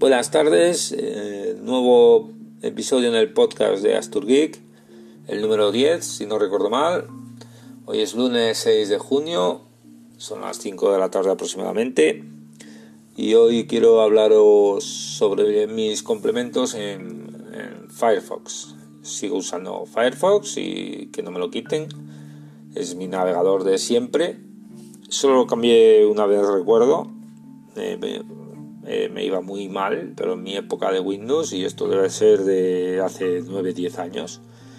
Buenas tardes, nuevo episodio en el podcast de AsturGeek, el número 10, si no recuerdo mal. Hoy es lunes 6 de junio, son las 5 de la tarde aproximadamente, y hoy quiero hablaros sobre mis complementos en Firefox. Sigo usando Firefox y que no me lo quiten, es mi navegador de siempre. Solo lo cambié una vez, recuerdo. Me iba muy mal, pero en mi época de Windows, y esto debe ser de hace 9-10 años.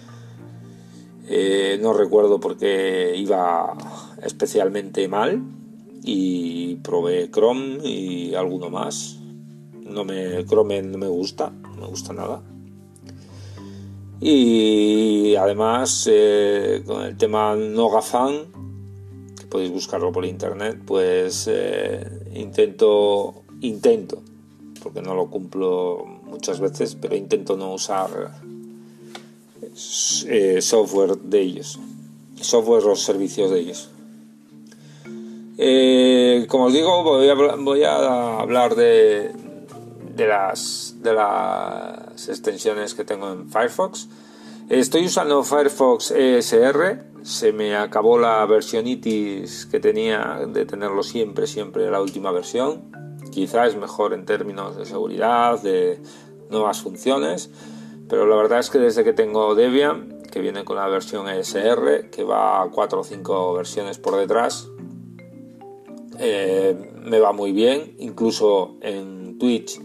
No recuerdo por qué iba especialmente mal y probé Chrome y alguno más. Chrome no me gusta nada. Y además con el tema Nogafan, que podéis buscarlo por internet, pues intento, porque no lo cumplo muchas veces, pero intento no usar software de ellos, software o servicios de ellos. Como os digo, voy a hablar de las extensiones que tengo en Firefox. Estoy usando Firefox ESR. Se me acabó la versionitis que tenía de tenerlo siempre la última versión. Quizá es mejor en términos de seguridad, de nuevas funciones, pero la verdad es que desde que tengo Debian, que viene con la versión ESR, que va a 4 o 5 versiones por detrás, me va muy bien. Incluso en Twitch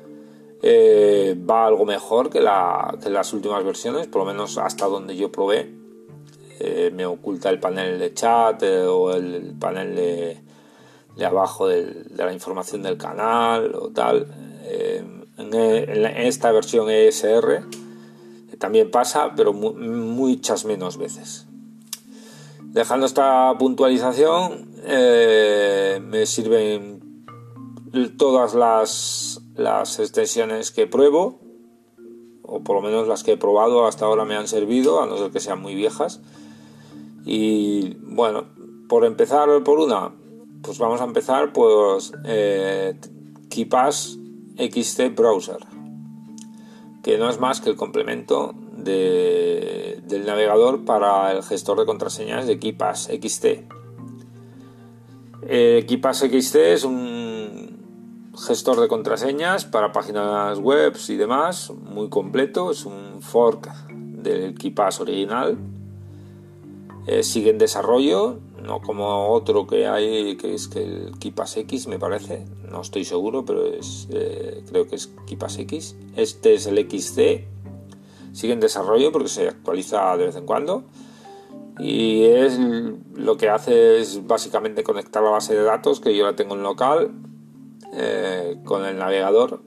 va algo mejor que las últimas versiones, por lo menos hasta donde yo probé. Me oculta el panel de chat o el panel de abajo de la información del canal o tal. En esta versión ESR también pasa, pero muchas menos veces. Dejando esta puntualización, me sirven todas las extensiones que pruebo, o por lo menos las que he probado hasta ahora me han servido, a no ser que sean muy viejas. Y bueno, por empezar por una, pues vamos a empezar pues KeePass XT Browser, que no es más que el complemento del navegador para el gestor de contraseñas de KeePass XT. KeePass XT es un gestor de contraseñas para páginas web y demás, muy completo. Es un fork del KeePass original. Sigue en desarrollo, no como otro que hay, que es que el KeePass X, me parece, no estoy seguro, pero creo que es KeePass X. Este es el XC, sigue en desarrollo porque se actualiza de vez en cuando, y lo que hace es básicamente conectar la base de datos, que yo la tengo en local, con el navegador,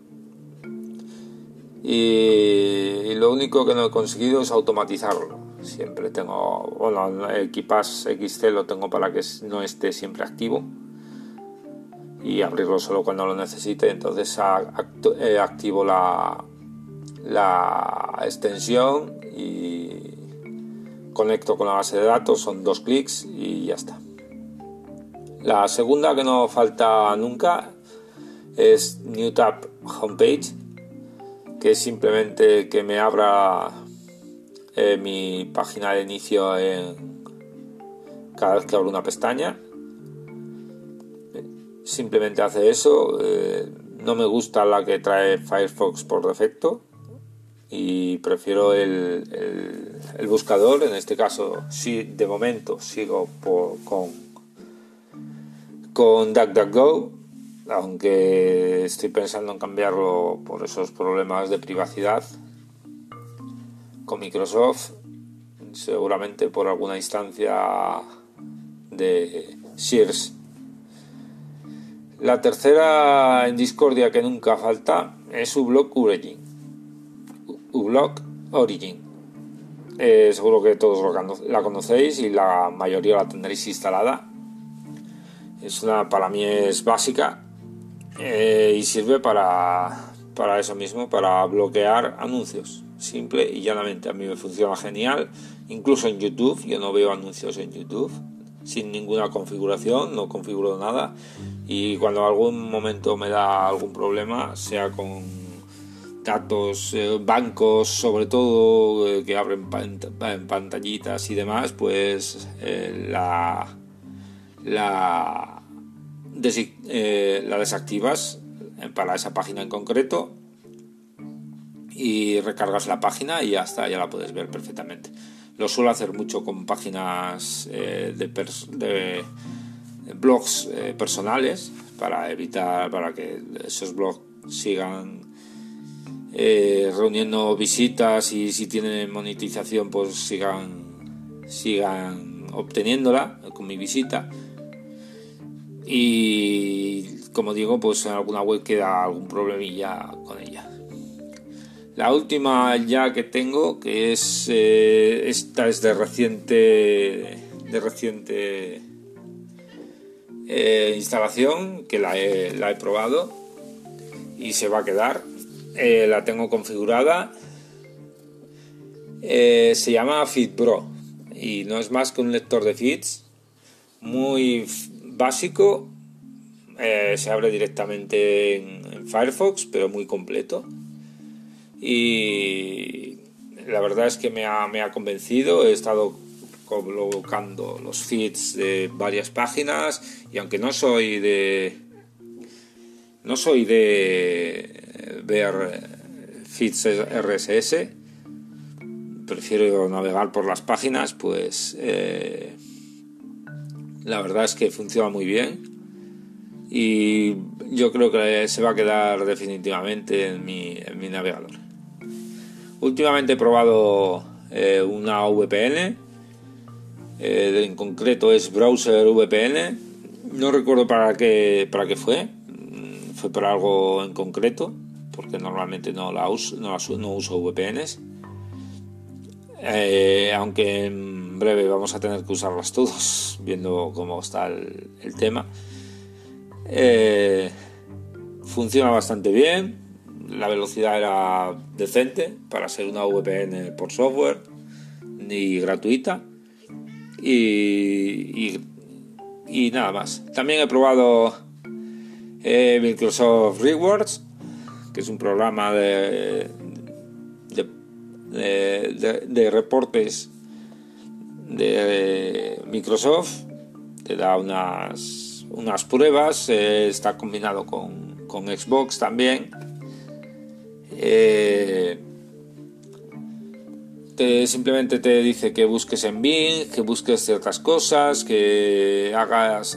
y lo único que no he conseguido es automatizarlo. Siempre tengo, el KeePass XT lo tengo para que no esté siempre activo y abrirlo solo cuando lo necesite. Entonces activo la extensión y conecto con la base de datos. Son 2 clics y ya está. La segunda, que no falta nunca, es New Tab Homepage, que es simplemente que me abra mi página de inicio cada vez que abro una pestaña. Simplemente hace eso. No me gusta la que trae Firefox por defecto y prefiero el buscador. En este caso, sí, de momento sigo con DuckDuckGo, aunque estoy pensando en cambiarlo por esos problemas de privacidad con Microsoft, seguramente por alguna instancia de Sears. La tercera en discordia, que nunca falta, es uBlock Origin. Seguro que todos la conocéis y la mayoría la tendréis instalada. Para mí es básica, y sirve para eso mismo, para bloquear anuncios, simple y llanamente. A mí me funciona genial, incluso en YouTube. Yo no veo anuncios en YouTube sin ninguna configuración, no configuro nada, y cuando algún momento me da algún problema, sea con datos, bancos sobre todo, que abren pantallitas y demás, pues la desactivas para esa página en concreto y recargas la página y ya está, ya la puedes ver perfectamente. Lo suelo hacer mucho con páginas de blogs personales, para que esos blogs sigan reuniendo visitas, y si tienen monetización pues sigan obteniéndola con mi visita. Y como digo, pues en alguna web queda algún problemilla con ella. La última ya que tengo, que es esta es de reciente instalación, que la he probado y se va a quedar. La tengo configurada. Se llama FeedPro y no es más que un lector de feeds muy básico. Se abre directamente en Firefox, pero muy completo. Y la verdad es que me ha convencido. He estado colocando los feeds de varias páginas, y aunque no soy de ver feeds RSS, prefiero navegar por las páginas, pues la verdad es que funciona muy bien y yo creo que se va a quedar definitivamente en mi navegador. Últimamente he probado una VPN, en concreto es Browser VPN. No recuerdo para qué fue para algo en concreto, porque normalmente no uso VPNs, aunque en breve vamos a tener que usarlas todos, viendo cómo está el tema. Funciona bastante bien, la velocidad era decente para ser una VPN por software y gratuita, y nada más. También he probado Microsoft Rewards, que es un programa de reportes de Microsoft. Te da unas pruebas, está combinado con Xbox también. Simplemente te dice que busques en Bing, que busques ciertas cosas, que hagas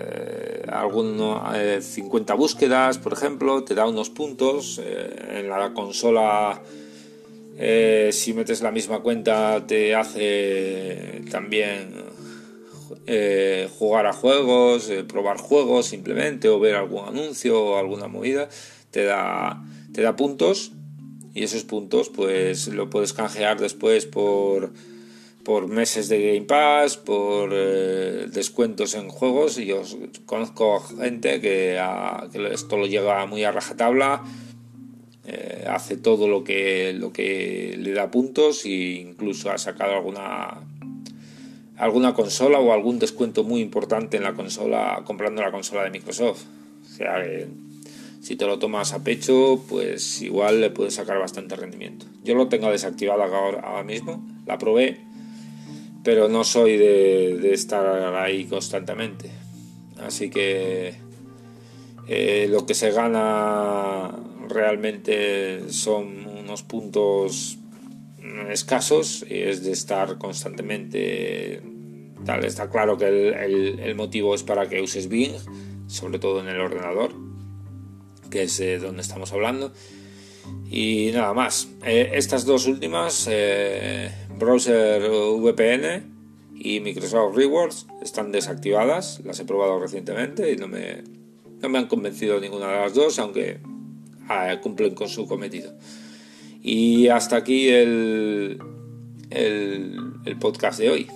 50 búsquedas, por ejemplo. Te da unos puntos. En la consola, si metes la misma cuenta, te hace también jugar a juegos, probar juegos simplemente, o ver algún anuncio o alguna movida. Te da puntos, y esos puntos pues lo puedes canjear después por meses de Game Pass, por descuentos en juegos. Y yo conozco gente que esto lo lleva muy a rajatabla, hace todo lo que le da puntos, e incluso ha sacado alguna consola o algún descuento muy importante en la consola, comprando la consola de Microsoft. O sea que si te lo tomas a pecho, pues igual le puedes sacar bastante rendimiento. Yo lo tengo desactivado ahora mismo, la probé, pero no soy de estar ahí constantemente. Así que lo que se gana realmente son unos puntos escasos, y es de estar constantemente tal. Está claro que el motivo es para que uses Bing, sobre todo en el ordenador, que es donde estamos hablando. Y nada más. Estas dos últimas, Browser VPN y Microsoft Rewards, están desactivadas. Las he probado recientemente y no me han convencido ninguna de las dos, aunque cumplen con su cometido. Y hasta aquí el podcast de hoy.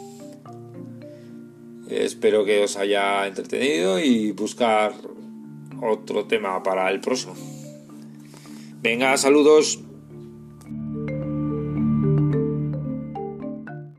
Espero que os haya entretenido y buscar otro tema para el próximo. Venga, saludos.